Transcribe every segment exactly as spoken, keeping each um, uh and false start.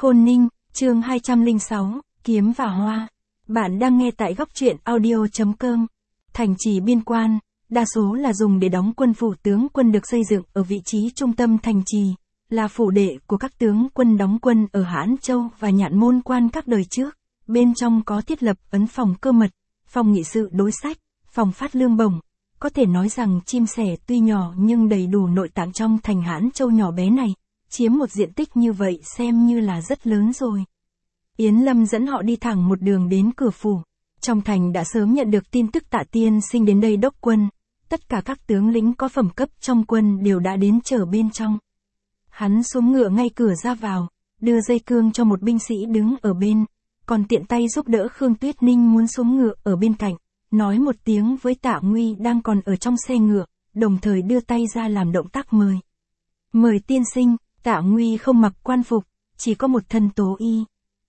Khôn Ninh, chương hai trăm lẻ sáu, Kiếm và Hoa. Bạn đang nghe tại góc truyện audio chấm com. Thành trì biên quan, đa số là dùng để đóng quân. Phủ tướng quân được xây dựng ở vị trí trung tâm thành trì, là phủ đệ của các tướng quân đóng quân ở Hãn Châu và Nhạn Môn Quan các đời trước. Bên trong có thiết lập ấn phòng cơ mật, phòng nghị sự đối sách, phòng phát lương bổng. Có thể nói rằng chim sẻ tuy nhỏ nhưng đầy đủ nội tạng trong thành Hãn Châu nhỏ bé này, chiếm một diện tích như vậy xem như là rất lớn rồi. Yến Lâm dẫn họ đi thẳng một đường đến cửa phủ. Trong thành đã sớm nhận được tin tức Tạ tiên sinh đến đây đốc quân. Tất cả các tướng lĩnh có phẩm cấp trong quân đều đã đến chờ bên trong. Hắn xuống ngựa ngay cửa ra vào, đưa dây cương cho một binh sĩ đứng ở bên, còn tiện tay giúp đỡ Khương Tuyết Ninh muốn xuống ngựa ở bên cạnh, nói một tiếng với Tạ Nguy đang còn ở trong xe ngựa, đồng thời đưa tay ra làm động tác mời. Mời tiên sinh. Tạ Nguy không mặc quan phục, chỉ có một thân tố y.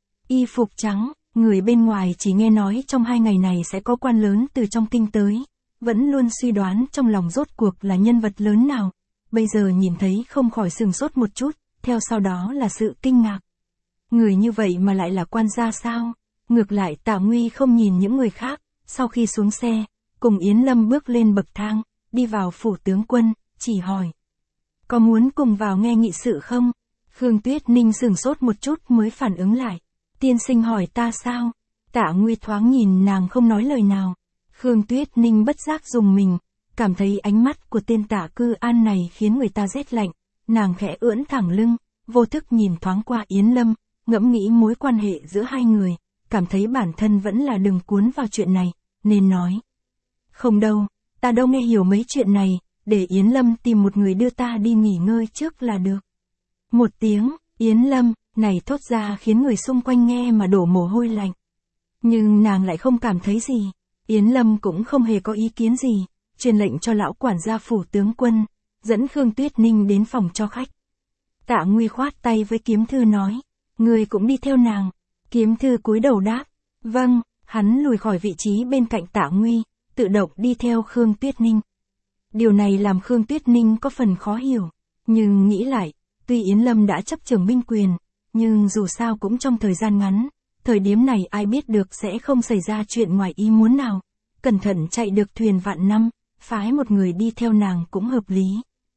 Y phục trắng, người bên ngoài chỉ nghe nói trong hai ngày này sẽ có quan lớn từ trong kinh tới, vẫn luôn suy đoán trong lòng rốt cuộc là nhân vật lớn nào, bây giờ nhìn thấy không khỏi sừng sốt một chút, theo sau đó là sự kinh ngạc. Người như vậy mà lại là quan gia sao? Ngược lại Tạ Nguy không nhìn những người khác, sau khi xuống xe, cùng Yến Lâm bước lên bậc thang, đi vào phủ tướng quân, chỉ hỏi. Có muốn cùng vào nghe nghị sự không? Khương Tuyết Ninh sửng sốt một chút mới phản ứng lại. Tiên sinh hỏi ta sao? Tạ Nguy thoáng nhìn nàng không nói lời nào. Khương Tuyết Ninh bất giác dùng mình, cảm thấy ánh mắt của tên Tạ Cư An này khiến người ta rét lạnh. Nàng khẽ ưỡn thẳng lưng, vô thức nhìn thoáng qua Yến Lâm, ngẫm nghĩ mối quan hệ giữa hai người, cảm thấy bản thân vẫn là đừng cuốn vào chuyện này, nên nói. Không đâu, ta đâu nghe hiểu mấy chuyện này. Để Yến Lâm tìm một người đưa ta đi nghỉ ngơi trước là được. Một tiếng, Yến Lâm, này thốt ra khiến người xung quanh nghe mà đổ mồ hôi lạnh. Nhưng nàng lại không cảm thấy gì. Yến Lâm cũng không hề có ý kiến gì, truyền lệnh cho lão quản gia phủ tướng quân, dẫn Khương Tuyết Ninh đến phòng cho khách. Tạ Nguy khoát tay với Kiếm Thư nói, người cũng đi theo nàng. Kiếm Thư cúi đầu đáp, vâng, hắn lùi khỏi vị trí bên cạnh Tạ Nguy, tự động đi theo Khương Tuyết Ninh. Điều này làm Khương Tuyết Ninh có phần khó hiểu, nhưng nghĩ lại, tuy Yến Lâm đã chấp trưởng binh quyền, nhưng dù sao cũng trong thời gian ngắn, thời điểm này ai biết được sẽ không xảy ra chuyện ngoài ý muốn nào, cẩn thận chạy được thuyền vạn năm, phái một người đi theo nàng cũng hợp lý.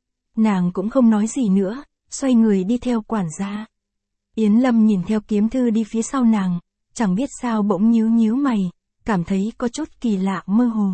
Nàng cũng không nói gì nữa, xoay người đi theo quản gia. Yến Lâm nhìn theo Kiếm Thư đi phía sau nàng, chẳng biết sao bỗng nhíu nhíu mày, cảm thấy có chút kỳ lạ mơ hồ.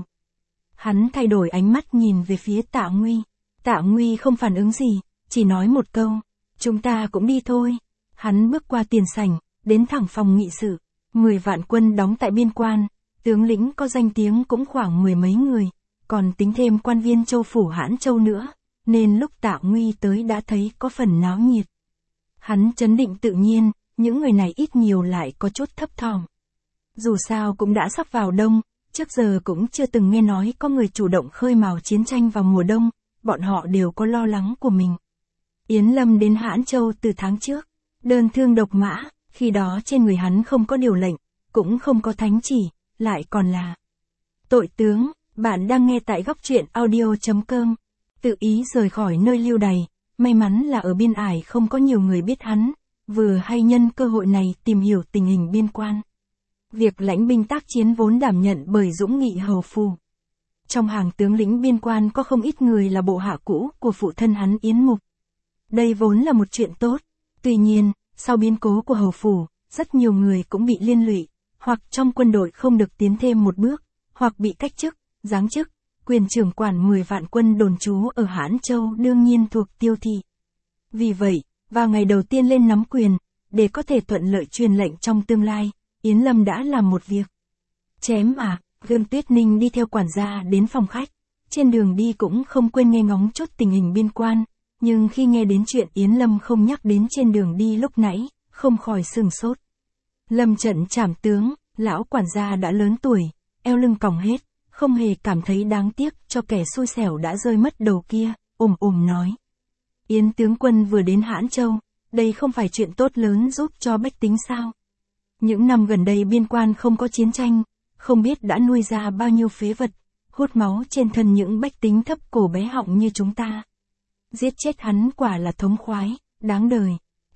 Hắn thay đổi ánh mắt nhìn về phía Tạ Nguy. Tạ Nguy không phản ứng gì, chỉ nói một câu, chúng ta cũng đi thôi. Hắn bước qua tiền sảnh, đến thẳng phòng nghị sự. Mười vạn quân đóng tại biên quan, tướng lĩnh có danh tiếng cũng khoảng mười mấy người, còn tính thêm quan viên châu phủ Hãn Châu nữa, nên lúc Tạ Nguy tới đã thấy có phần náo nhiệt. Hắn trấn định tự nhiên, những người này ít nhiều lại có chút thấp thỏm. Dù sao cũng đã sắp vào đông. Trước giờ cũng chưa từng nghe nói có người chủ động khơi mào chiến tranh vào mùa đông, bọn họ đều có lo lắng của mình. Yến Lâm đến Hãn Châu từ tháng trước, đơn thương độc mã, khi đó trên người hắn không có điều lệnh, cũng không có thánh chỉ, lại còn là tội tướng. Bạn đang nghe tại góc truyện audio chấm com. Tự ý rời khỏi nơi lưu đày, may mắn là ở biên ải không có nhiều người biết hắn, vừa hay nhân cơ hội này tìm hiểu tình hình biên quan. Việc lãnh binh tác chiến vốn đảm nhận bởi Dũng Nghị hầu phủ. Trong hàng tướng lĩnh biên quan có không ít người là bộ hạ cũ của phụ thân hắn Yến Mục. Đây vốn là một chuyện tốt. Tuy nhiên, sau biến cố của hầu phủ, rất nhiều người cũng bị liên lụy, hoặc trong quân đội không được tiến thêm một bước, hoặc bị cách chức, giáng chức. Quyền trưởng quản mười vạn quân đồn trú ở Hãn Châu đương nhiên thuộc Tiêu Thị. Vì vậy, vào ngày đầu tiên lên nắm quyền, để có thể thuận lợi truyền lệnh trong tương lai, Yến Lâm đã làm một việc. Chém à, Khương Tuyết Ninh đi theo quản gia đến phòng khách. Trên đường đi cũng không quên nghe ngóng chút tình hình biên quan, nhưng khi nghe đến chuyện Yến Lâm không nhắc đến trên đường đi lúc nãy, không khỏi sửng sốt. Lâm trận trảm tướng, lão quản gia đã lớn tuổi, eo lưng còng hết, không hề cảm thấy đáng tiếc cho kẻ xui xẻo đã rơi mất đầu kia, ồm ồm nói. Yến tướng quân vừa đến Hãn Châu, đây không phải chuyện tốt lớn giúp cho bách tính sao? Những năm gần đây biên quan không có chiến tranh, không biết đã nuôi ra bao nhiêu phế vật, hút máu trên thân những bách tính thấp cổ bé họng như chúng ta. Giết chết hắn quả là thống khoái, đáng đời.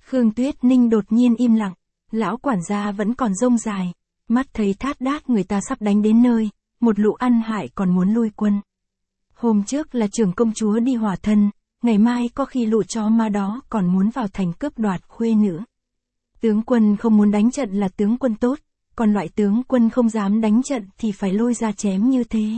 Khương Tuyết Ninh đột nhiên im lặng, lão quản gia vẫn còn rông dài, mắt thấy thát đát người ta sắp đánh đến nơi, một lũ ăn hại còn muốn lui quân. Hôm trước là trưởng công chúa đi hòa thân, ngày mai có khi lũ chó ma đó còn muốn vào thành cướp đoạt khuê nữ. Tướng quân không muốn đánh trận là tướng quân tốt, còn loại tướng quân không dám đánh trận thì phải lôi ra chém như thế.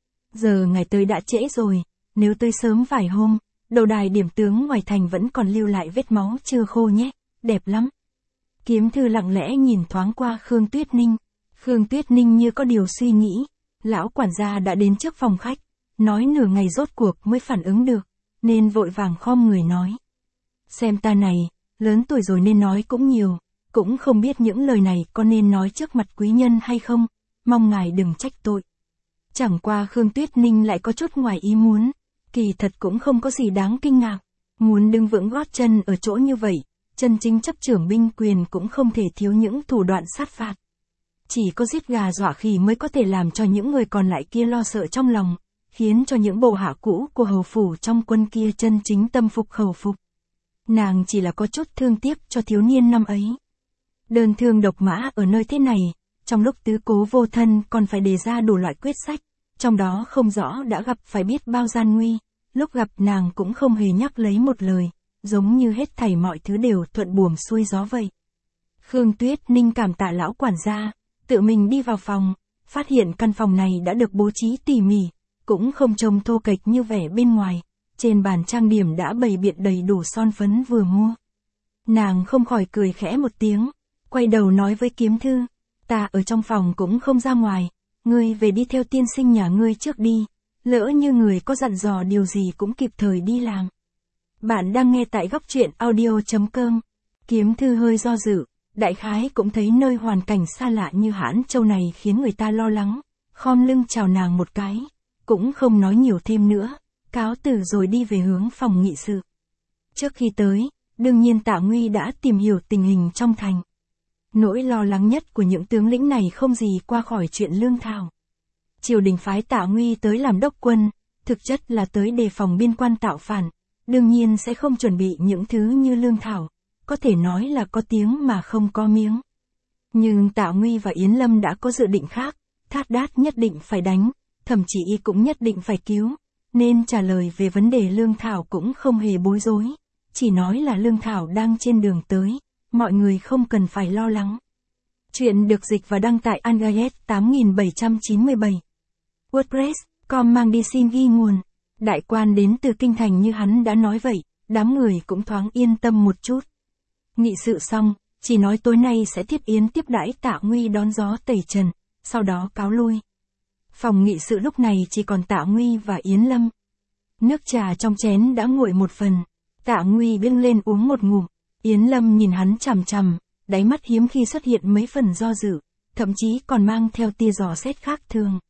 Giờ ngài tới đã trễ rồi, nếu tới sớm vài hôm, đầu đài điểm tướng ngoài thành vẫn còn lưu lại vết máu chưa khô nhé, đẹp lắm. Kiếm Thư lặng lẽ nhìn thoáng qua Khương Tuyết Ninh, Khương Tuyết Ninh như có điều suy nghĩ, lão quản gia đã đến trước phòng khách, nói nửa ngày rốt cuộc mới phản ứng được, nên vội vàng khom người nói. Xem ta này, lớn tuổi rồi nên nói cũng nhiều, cũng không biết những lời này có nên nói trước mặt quý nhân hay không, mong ngài đừng trách tội. Chẳng qua Khương Tuyết Ninh lại có chút ngoài ý muốn, kỳ thật cũng không có gì đáng kinh ngạc, muốn đứng vững gót chân ở chỗ như vậy, chân chính chấp trưởng binh quyền cũng không thể thiếu những thủ đoạn sát phạt. Chỉ có giết gà dọa khỉ mới có thể làm cho những người còn lại kia lo sợ trong lòng, khiến cho những bộ hạ cũ của hầu phủ trong quân kia chân chính tâm phục khẩu phục. Nàng chỉ là có chút thương tiếc cho thiếu niên năm ấy. Đơn thương độc mã ở nơi thế này, trong lúc tứ cố vô thân còn phải đề ra đủ loại quyết sách, trong đó không rõ đã gặp phải biết bao gian nguy, lúc gặp nàng cũng không hề nhắc lấy một lời, giống như hết thảy mọi thứ đều thuận buồm xuôi gió vậy. Khương Tuyết Ninh cảm tạ lão quản gia, tự mình đi vào phòng, phát hiện căn phòng này đã được bố trí tỉ mỉ, cũng không trông thô kệch như vẻ bên ngoài, trên bàn trang điểm đã bày biện đầy đủ son phấn vừa mua. Nàng không khỏi cười khẽ một tiếng, quay đầu nói với Kiếm Thư, ta ở trong phòng cũng không ra ngoài, ngươi về đi theo tiên sinh nhà ngươi trước đi, lỡ như người có dặn dò điều gì cũng kịp thời đi làm. Bạn đang nghe tại góc truyện audio chấm com. Kiếm Thư hơi do dự, đại khái cũng thấy nơi hoàn cảnh xa lạ như Hãn Châu này khiến người ta lo lắng, khom lưng chào nàng một cái, cũng không nói nhiều thêm nữa, cáo từ rồi đi về hướng phòng nghị sự. Trước khi tới, đương nhiên Tạ Nguy đã tìm hiểu tình hình trong thành. Nỗi lo lắng nhất của những tướng lĩnh này không gì qua khỏi chuyện lương thảo. Triều đình phái Tạ Nguy tới làm đốc quân, thực chất là tới đề phòng biên quan tạo phản, đương nhiên sẽ không chuẩn bị những thứ như lương thảo, có thể nói là có tiếng mà không có miếng. Nhưng Tạ Nguy và Yến Lâm đã có dự định khác, Thát Đát nhất định phải đánh, thậm chí cũng nhất định phải cứu, nên trả lời về vấn đề lương thảo cũng không hề bối rối, chỉ nói là lương thảo đang trên đường tới, mọi người không cần phải lo lắng. Chuyện được dịch và đăng tại Angayet tám nghìn bảy trăm chín mươi bảy. WordPress, com mang đi xin ghi nguồn. Đại quan đến từ kinh thành như hắn đã nói vậy, đám người cũng thoáng yên tâm một chút. Nghị sự xong, chỉ nói tối nay sẽ tiếp yến tiếp đãi Tạ Nguy đón gió tẩy trần, sau đó cáo lui. Phòng nghị sự lúc này chỉ còn Tạ Nguy và Yến Lâm. Nước trà trong chén đã nguội một phần, Tạ Nguy bưng lên uống một ngụm, Yến Lâm nhìn hắn chằm chằm, đáy mắt hiếm khi xuất hiện mấy phần do dự, thậm chí còn mang theo tia dò xét khác thường.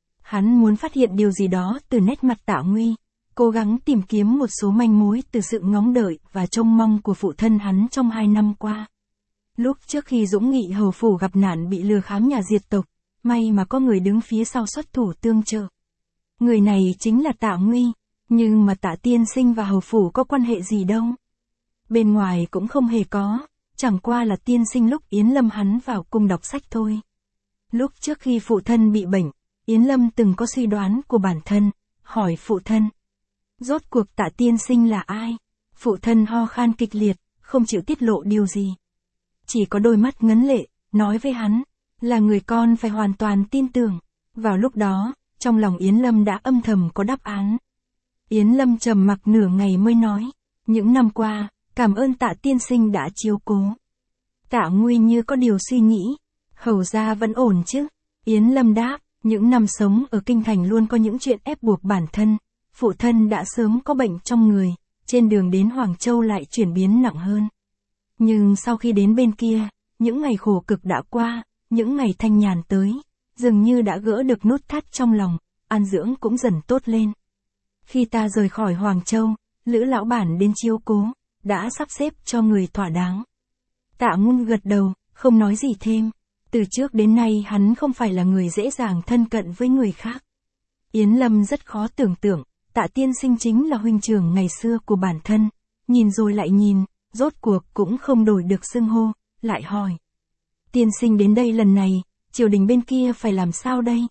Hắn muốn phát hiện điều gì đó từ nét mặt Tạ Nguy, cố gắng tìm kiếm một số manh mối từ sự ngóng đợi và trông mong của phụ thân hắn trong hai năm qua. Lúc trước khi Dũng Nghị hầu phủ gặp nạn bị lừa khám nhà diệt tộc, may mà có người đứng phía sau xuất thủ tương trợ. Người này chính là Tạ Nguy, nhưng mà Tạ tiên sinh và hầu phủ có quan hệ gì đâu. Bên ngoài cũng không hề có, chẳng qua là tiên sinh lúc Yến Lâm hắn vào cung đọc sách thôi. Lúc trước khi phụ thân bị bệnh, Yến Lâm từng có suy đoán của bản thân, hỏi phụ thân. Rốt cuộc Tạ tiên sinh là ai? Phụ thân ho khan kịch liệt, không chịu tiết lộ điều gì. Chỉ có đôi mắt ngấn lệ, nói với hắn, là người con phải hoàn toàn tin tưởng. Vào lúc đó, trong lòng Yến Lâm đã âm thầm có đáp án. Yến Lâm trầm mặc nửa ngày mới nói, những năm qua, cảm ơn Tạ tiên sinh đã chiếu cố. Tạ Nguy như có điều suy nghĩ, hầu ra vẫn ổn chứ? Yến Lâm đáp, những năm sống ở kinh thành luôn có những chuyện ép buộc bản thân, phụ thân đã sớm có bệnh trong người, trên đường đến Hoàng Châu lại chuyển biến nặng hơn. Nhưng sau khi đến bên kia, những ngày khổ cực đã qua, những ngày thanh nhàn tới, dường như đã gỡ được nút thắt trong lòng, an dưỡng cũng dần tốt lên. Khi ta rời khỏi Hoàng Châu, Lữ lão bản đến chiếu cố, đã sắp xếp cho người thỏa đáng. Tạ Nguy gật đầu, không nói gì thêm. Từ trước đến nay hắn không phải là người dễ dàng thân cận với người khác. Yến Lâm rất khó tưởng tượng, Tạ tiên sinh chính là huynh trưởng ngày xưa của bản thân, nhìn rồi lại nhìn, rốt cuộc cũng không đổi được xưng hô, lại hỏi. Tiên sinh đến đây lần này, triều đình bên kia phải làm sao đây?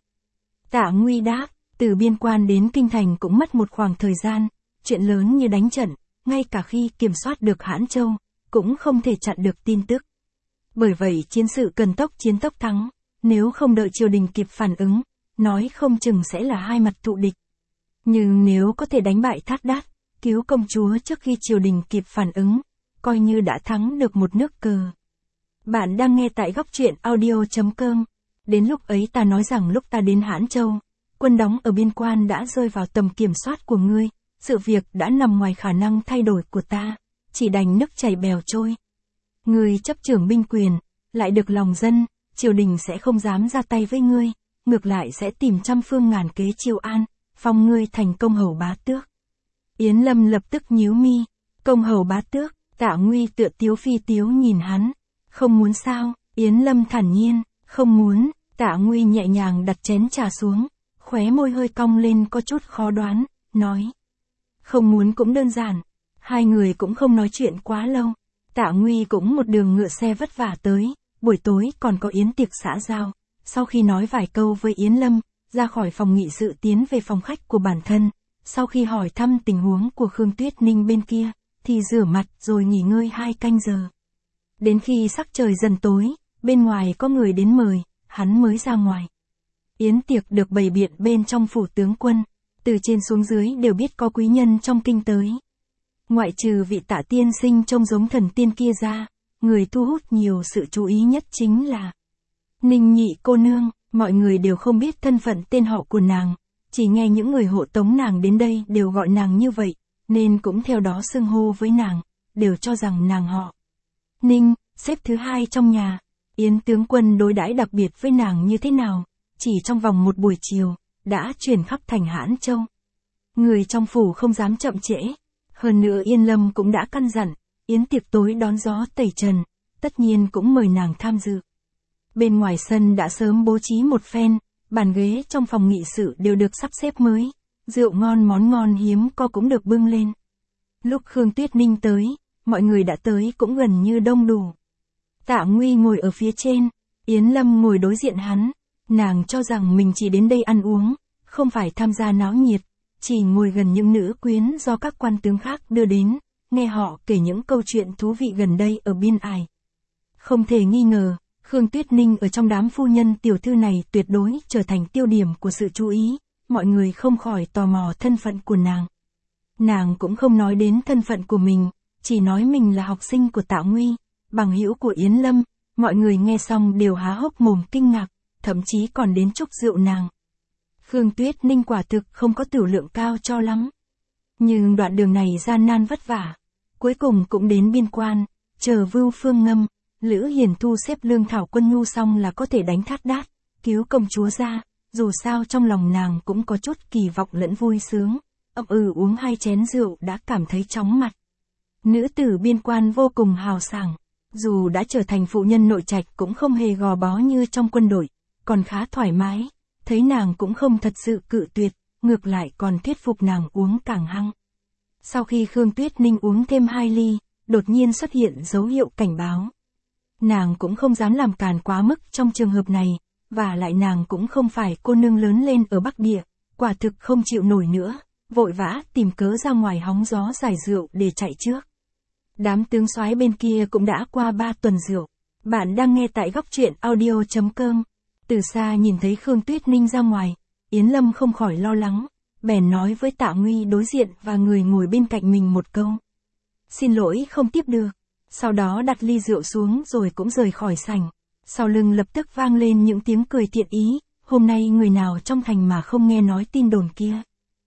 Tạ Nguy đáp, từ biên quan đến kinh thành cũng mất một khoảng thời gian, chuyện lớn như đánh trận, ngay cả khi kiểm soát được Hãn Châu, cũng không thể chặn được tin tức. Bởi vậy chiến sự cần tốc chiến tốc thắng, nếu không đợi triều đình kịp phản ứng, nói không chừng sẽ là hai mặt thụ địch. Nhưng nếu có thể đánh bại Thát Đát, cứu công chúa trước khi triều đình kịp phản ứng, coi như đã thắng được một nước cờ. Bạn đang nghe tại góc truyện audio chấm com. Đến lúc ấy ta nói rằng lúc ta đến Hãn Châu, quân đóng ở biên quan đã rơi vào tầm kiểm soát của ngươi, sự việc đã nằm ngoài khả năng thay đổi của ta, chỉ đành nước chảy bèo trôi. Ngươi chấp trưởng binh quyền, lại được lòng dân, triều đình sẽ không dám ra tay với ngươi, ngược lại sẽ tìm trăm phương ngàn kế chiêu an, phong ngươi thành công hầu bá tước. Yến Lâm lập tức nhíu mi, công hầu bá tước, Tạ Nguy tựa tiếu phi tiếu nhìn hắn, không muốn sao, Yến Lâm thản nhiên, không muốn, Tạ Nguy nhẹ nhàng đặt chén trà xuống, khóe môi hơi cong lên có chút khó đoán, nói. Không muốn cũng đơn giản, hai người cũng không nói chuyện quá lâu, Tạ Nguy cũng một đường ngựa xe vất vả tới, buổi tối còn có yến tiệc xã giao, sau khi nói vài câu với Yến Lâm, ra khỏi phòng nghị sự tiến về phòng khách của bản thân, sau khi hỏi thăm tình huống của Khương Tuyết Ninh bên kia, thì rửa mặt rồi nghỉ ngơi hai canh giờ. Đến khi sắc trời dần tối, bên ngoài có người đến mời, hắn mới ra ngoài. Yến tiệc được bày biện bên trong phủ tướng quân, từ trên xuống dưới đều biết có quý nhân trong kinh tới. Ngoại trừ vị Tạ tiên sinh trông giống thần tiên kia ra, người thu hút nhiều sự chú ý nhất chính là Ninh Nhị cô nương, mọi người đều không biết thân phận tên họ của nàng, chỉ nghe những người hộ tống nàng đến đây đều gọi nàng như vậy, nên cũng theo đó xưng hô với nàng, đều cho rằng nàng họ Ninh, xếp thứ hai trong nhà. Yến tướng quân đối đãi đặc biệt với nàng như thế nào, chỉ trong vòng một buổi chiều, đã truyền khắp thành Hãn Châu. Người trong phủ không dám chậm trễ, hơn nữa Yên Lâm cũng đã căn dặn, yến tiệc tối đón gió tẩy trần, tất nhiên cũng mời nàng tham dự. Bên ngoài sân đã sớm bố trí một phen, bàn ghế trong phòng nghị sự đều được sắp xếp mới, rượu ngon món ngon hiếm có cũng được bưng lên. Lúc Khương Tuyết Ninh tới, mọi người đã tới cũng gần như đông đủ. Tạ Nguy ngồi ở phía trên, Yến Lâm ngồi đối diện hắn, nàng cho rằng mình chỉ đến đây ăn uống, không phải tham gia náo nhiệt, chỉ ngồi gần những nữ quyến do các quan tướng khác đưa đến, nghe họ kể những câu chuyện thú vị gần đây ở biên ải. Không thể nghi ngờ, Khương Tuyết Ninh ở trong đám phu nhân tiểu thư này tuyệt đối trở thành tiêu điểm của sự chú ý, mọi người không khỏi tò mò thân phận của nàng. Nàng cũng không nói đến thân phận của mình, chỉ nói mình là học sinh của Tạ Nguy, bằng hữu của Yến Lâm, mọi người nghe xong đều há hốc mồm kinh ngạc, thậm chí còn đến chúc rượu nàng. Khương Tuyết Ninh quả thực không có tửu lượng cao cho lắm. Nhưng đoạn đường này gian nan vất vả, cuối cùng cũng đến biên quan, chờ Vưu Phương Ngâm, Lữ Hiền thu xếp lương thảo quân nhu xong là có thể đánh Thát Đát, cứu công chúa ra, dù sao trong lòng nàng cũng có chút kỳ vọng lẫn vui sướng, ậm ừ uống hai chén rượu đã cảm thấy chóng mặt. Nữ tử biên quan vô cùng hào sảng, dù đã trở thành phụ nhân nội trạch cũng không hề gò bó như trong quân đội, còn khá thoải mái, thấy nàng cũng không thật sự cự tuyệt, ngược lại còn thuyết phục nàng uống càng hăng. Sau khi Khương Tuyết Ninh uống thêm hai ly, đột nhiên xuất hiện dấu hiệu cảnh báo. Nàng cũng không dám làm càn quá mức trong trường hợp này, và lại nàng cũng không phải cô nương lớn lên ở Bắc Địa, quả thực không chịu nổi nữa, vội vã tìm cớ ra ngoài hóng gió giải rượu để chạy trước. Đám tướng soái bên kia cũng đã qua ba tuần rượu. Bạn đang nghe tại góc truyện audio chấm com. Từ xa nhìn thấy Khương Tuyết Ninh ra ngoài, Yến Lâm không khỏi lo lắng, bèn nói với Tạ Nguy đối diện và người ngồi bên cạnh mình một câu. Xin lỗi không tiếp được. Sau đó đặt ly rượu xuống rồi cũng rời khỏi sảnh. Sau lưng lập tức vang lên những tiếng cười thiện ý, hôm nay người nào trong thành mà không nghe nói tin đồn kia.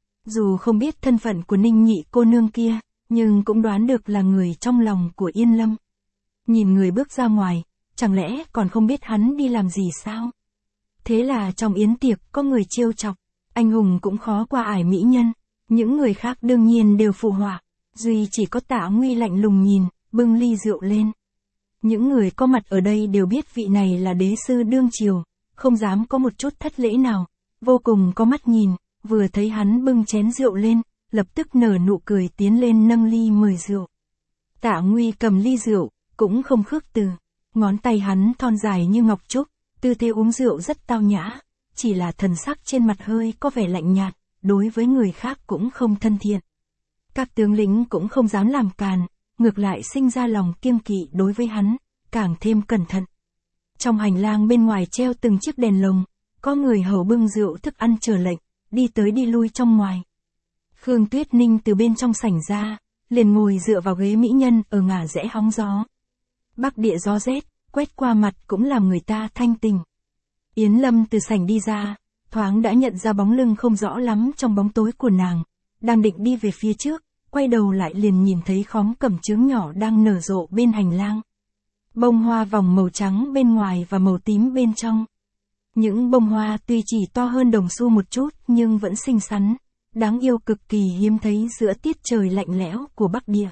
Dù không biết thân phận của Ninh Nhị cô nương kia, nhưng cũng đoán được là người trong lòng của Yên Lâm. Nhìn người bước ra ngoài, chẳng lẽ còn không biết hắn đi làm gì sao? Thế là trong yến tiệc có người trêu chọc, anh hùng cũng khó qua ải mỹ nhân, những người khác đương nhiên đều phụ họa, duy chỉ có Tạ Nguy lạnh lùng nhìn, bưng ly rượu lên. Những người có mặt ở đây đều biết vị này là đế sư đương triều, không dám có một chút thất lễ nào, vô cùng có mắt nhìn, vừa thấy hắn bưng chén rượu lên, lập tức nở nụ cười tiến lên nâng ly mời rượu. Tạ Nguy cầm ly rượu, cũng không khước từ. Ngón tay hắn thon dài như ngọc trúc, tư thế uống rượu rất tao nhã, chỉ là thần sắc trên mặt hơi có vẻ lạnh nhạt, đối với người khác cũng không thân thiện. Các tướng lĩnh cũng không dám làm càn, ngược lại sinh ra lòng kiêng kỵ đối với hắn, càng thêm cẩn thận. Trong hành lang bên ngoài treo từng chiếc đèn lồng, có người hầu bưng rượu thức ăn chờ lệnh, đi tới đi lui trong ngoài. Khương Tuyết Ninh từ bên trong sảnh ra, liền ngồi dựa vào ghế mỹ nhân ở ngả rẽ hóng gió. Bắc địa gió rét, quét qua mặt cũng làm người ta thanh tình. Yến Lâm từ sảnh đi ra, thoáng đã nhận ra bóng lưng không rõ lắm trong bóng tối của nàng, đang định đi về phía trước, quay đầu lại liền nhìn thấy khóm cẩm chướng nhỏ đang nở rộ bên hành lang. Bông hoa vòng màu trắng bên ngoài và màu tím bên trong. Những bông hoa tuy chỉ to hơn đồng xu một chút nhưng vẫn xinh xắn, đáng yêu cực kỳ hiếm thấy giữa tiết trời lạnh lẽo của Bắc Địa.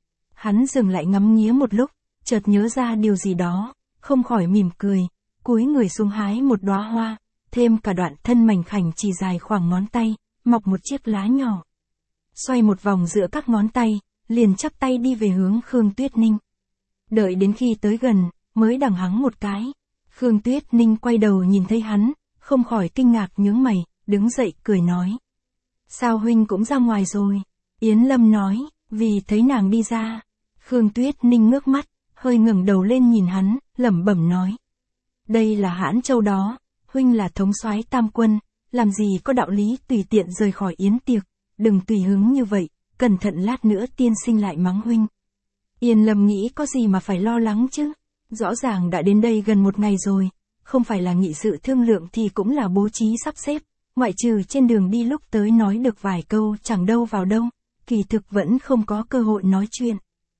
Hắn dừng lại ngắm nghía một lúc, chợt nhớ ra điều gì đó, không khỏi mỉm cười, cúi người xuống hái một đóa hoa, thêm cả đoạn thân mảnh khảnh chỉ dài khoảng ngón tay, mọc một chiếc lá nhỏ. Xoay một vòng giữa các ngón tay, liền chắp tay đi về hướng Khương Tuyết Ninh. Đợi đến khi tới gần, mới đằng hắng một cái. Khương Tuyết Ninh quay đầu nhìn thấy hắn, không khỏi kinh ngạc nhướng mày, đứng dậy cười nói. Sao huynh cũng ra ngoài rồi? Yến Lâm nói, vì thấy nàng đi ra. Khương Tuyết Ninh ngước mắt, hơi ngẩng đầu lên nhìn hắn, lẩm bẩm nói. Đây là Hãn Châu đó, huynh là thống soái tam quân, làm gì có đạo lý tùy tiện rời khỏi yến tiệc, đừng tùy hứng như vậy, cẩn thận lát nữa tiên sinh lại mắng huynh. Yên Lâm nghĩ có gì mà phải lo lắng chứ, rõ ràng đã đến đây gần một ngày rồi, không phải là nghị sự thương lượng thì cũng là bố trí sắp xếp, ngoại trừ trên đường đi lúc tới nói được vài câu chẳng đâu vào đâu, kỳ thực vẫn không có cơ hội nói chuyện.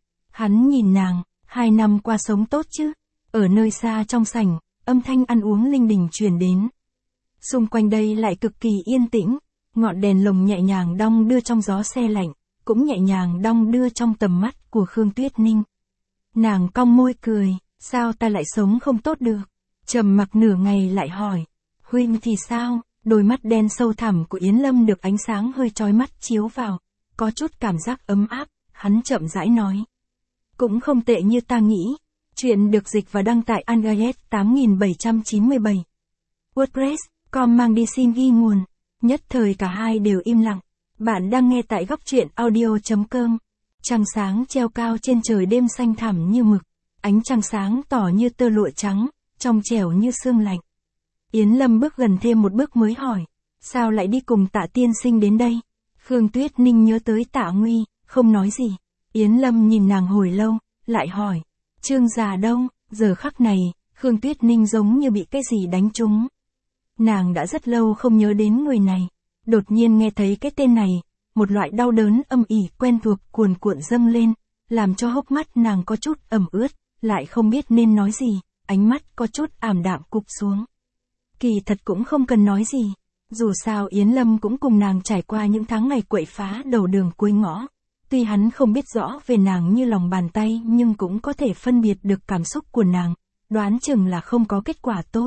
Hắn nhìn nàng, hai năm qua sống tốt chứ, ở nơi xa trong sảnh, âm thanh ăn uống linh đình truyền đến. Xung quanh đây lại cực kỳ yên tĩnh, ngọn đèn lồng nhẹ nhàng đong đưa trong gió se lạnh, cũng nhẹ nhàng đong đưa trong tầm mắt của Khương Tuyết Ninh. Nàng cong môi cười, sao ta lại sống không tốt được? Trầm mặc nửa ngày lại hỏi, huynh thì sao? Đôi mắt đen sâu thẳm của Yến Lâm được ánh sáng hơi chói mắt chiếu vào, có chút cảm giác ấm áp, hắn chậm rãi nói. Cũng không tệ như ta nghĩ. Chuyện được dịch và đăng tại Angayet tám nghìn bảy trăm chín mươi bảy. WordPress, com mang đi xin ghi nguồn. Nhất thời cả hai đều im lặng. Bạn đang nghe tại góc truyện audio.com. Trăng sáng treo cao trên trời đêm xanh thẳm như mực. Ánh trăng sáng tỏ như tơ lụa trắng, trong trẻo như sương lạnh. Yến Lâm bước gần thêm một bước mới hỏi. Sao lại đi cùng Tạ tiên sinh đến đây? Khương Tuyết Ninh nhớ tới Tạ Nguy, không nói gì. Yến Lâm nhìn nàng hồi lâu, lại hỏi. Trương già đâu? Giờ khắc này, Khương Tuyết Ninh giống như bị cái gì đánh trúng. Nàng đã rất lâu không nhớ đến người này. Đột nhiên nghe thấy cái tên này, một loại đau đớn âm ỉ quen thuộc cuồn cuộn dâng lên, làm cho hốc mắt nàng có chút ẩm ướt, lại không biết nên nói gì, ánh mắt có chút ảm đạm cụp xuống. Kỳ thật cũng không cần nói gì, dù sao Yến Lâm cũng cùng nàng trải qua những tháng ngày quậy phá đầu đường cuối ngõ. Tuy hắn không biết rõ về nàng như lòng bàn tay nhưng cũng có thể phân biệt được cảm xúc của nàng, đoán chừng là không có kết quả tốt.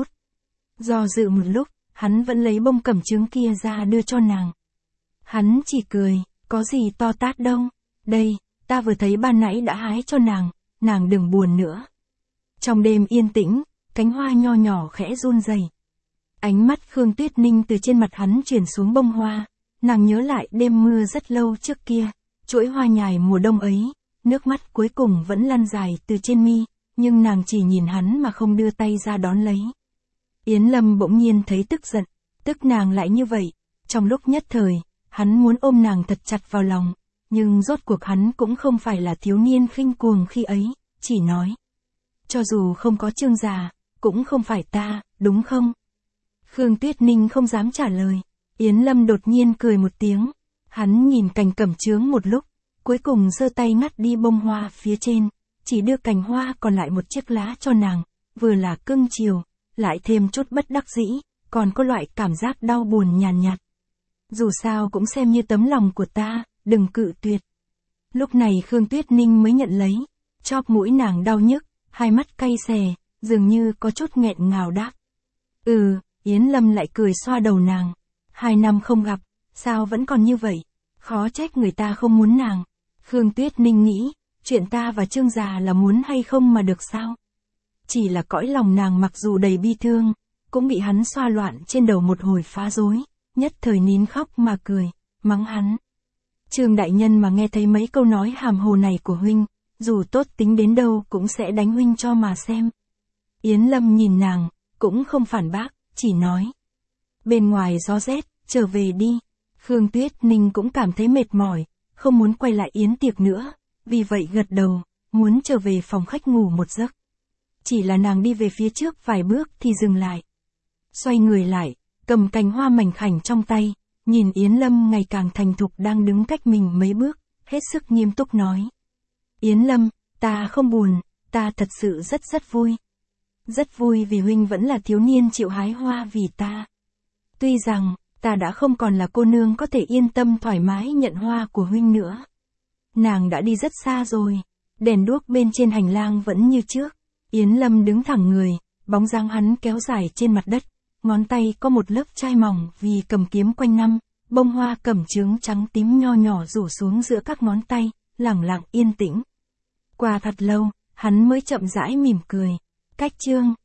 Do dự một lúc, hắn vẫn lấy bông cẩm chướng kia ra đưa cho nàng. Hắn chỉ cười, có gì to tát đâu, đây, ta vừa thấy ban nãy đã hái cho nàng, nàng đừng buồn nữa. Trong đêm yên tĩnh, cánh hoa nho nhỏ khẽ run rẩy. Ánh mắt Khương Tuyết Ninh từ trên mặt hắn chuyển xuống bông hoa, nàng nhớ lại đêm mưa rất lâu trước kia. Chuỗi hoa nhài mùa đông ấy, nước mắt cuối cùng vẫn lăn dài từ trên mi, nhưng nàng chỉ nhìn hắn mà không đưa tay ra đón lấy. Yến Lâm bỗng nhiên thấy tức giận, tức nàng lại như vậy, trong lúc nhất thời, hắn muốn ôm nàng thật chặt vào lòng, nhưng rốt cuộc hắn cũng không phải là thiếu niên khinh cuồng khi ấy, chỉ nói. Cho dù không có Trương già, cũng không phải ta, đúng không? Khương Tuyết Ninh không dám trả lời, Yến Lâm đột nhiên cười một tiếng. Hắn nhìn cành cẩm chướng một lúc, cuối cùng giơ tay ngắt đi bông hoa phía trên, chỉ đưa cành hoa còn lại một chiếc lá cho nàng, vừa là cưng chiều, lại thêm chút bất đắc dĩ, còn có loại cảm giác đau buồn nhàn nhạt, nhạt. Dù sao cũng xem như tấm lòng của ta, đừng cự tuyệt. Lúc này Khương Tuyết Ninh mới nhận lấy, chóp mũi nàng đau nhức, hai mắt cay xè, dường như có chút nghẹn ngào đáp. Ừ, Yến Lâm lại cười xoa đầu nàng, hai năm không gặp. Sao vẫn còn như vậy? Khó trách người ta không muốn nàng. Khương Tuyết Ninh nghĩ, chuyện ta và Trương già là muốn hay không mà được sao? Chỉ là cõi lòng nàng mặc dù đầy bi thương, cũng bị hắn xoa loạn trên đầu một hồi phá rối, nhất thời nín khóc mà cười, mắng hắn. Trương đại nhân mà nghe thấy mấy câu nói hàm hồ này của huynh, dù tốt tính đến đâu cũng sẽ đánh huynh cho mà xem. Yến Lâm nhìn nàng, cũng không phản bác, chỉ nói. Bên ngoài gió rét, trở về đi. Khương Tuyết Ninh cũng cảm thấy mệt mỏi, không muốn quay lại yến tiệc nữa, vì vậy gật đầu, muốn trở về phòng khách ngủ một giấc. Chỉ là nàng đi về phía trước vài bước thì dừng lại. Xoay người lại, cầm cành hoa mảnh khảnh trong tay, nhìn Yến Lâm ngày càng thành thục đang đứng cách mình mấy bước, hết sức nghiêm túc nói. Yến Lâm, ta không buồn, ta thật sự rất rất vui. Rất vui vì huynh vẫn là thiếu niên chịu hái hoa vì ta. Tuy rằng, ta đã không còn là cô nương có thể yên tâm thoải mái nhận hoa của huynh nữa. Nàng đã đi rất xa rồi, đèn đuốc bên trên hành lang vẫn như trước. Yến Lâm đứng thẳng người, bóng dáng hắn kéo dài trên mặt đất, ngón tay có một lớp chai mỏng vì cầm kiếm quanh năm, bông hoa cẩm chướng trắng tím nho nhỏ rủ xuống giữa các ngón tay, lẳng lặng yên tĩnh. Qua thật lâu, hắn mới chậm rãi mỉm cười. Cách Trương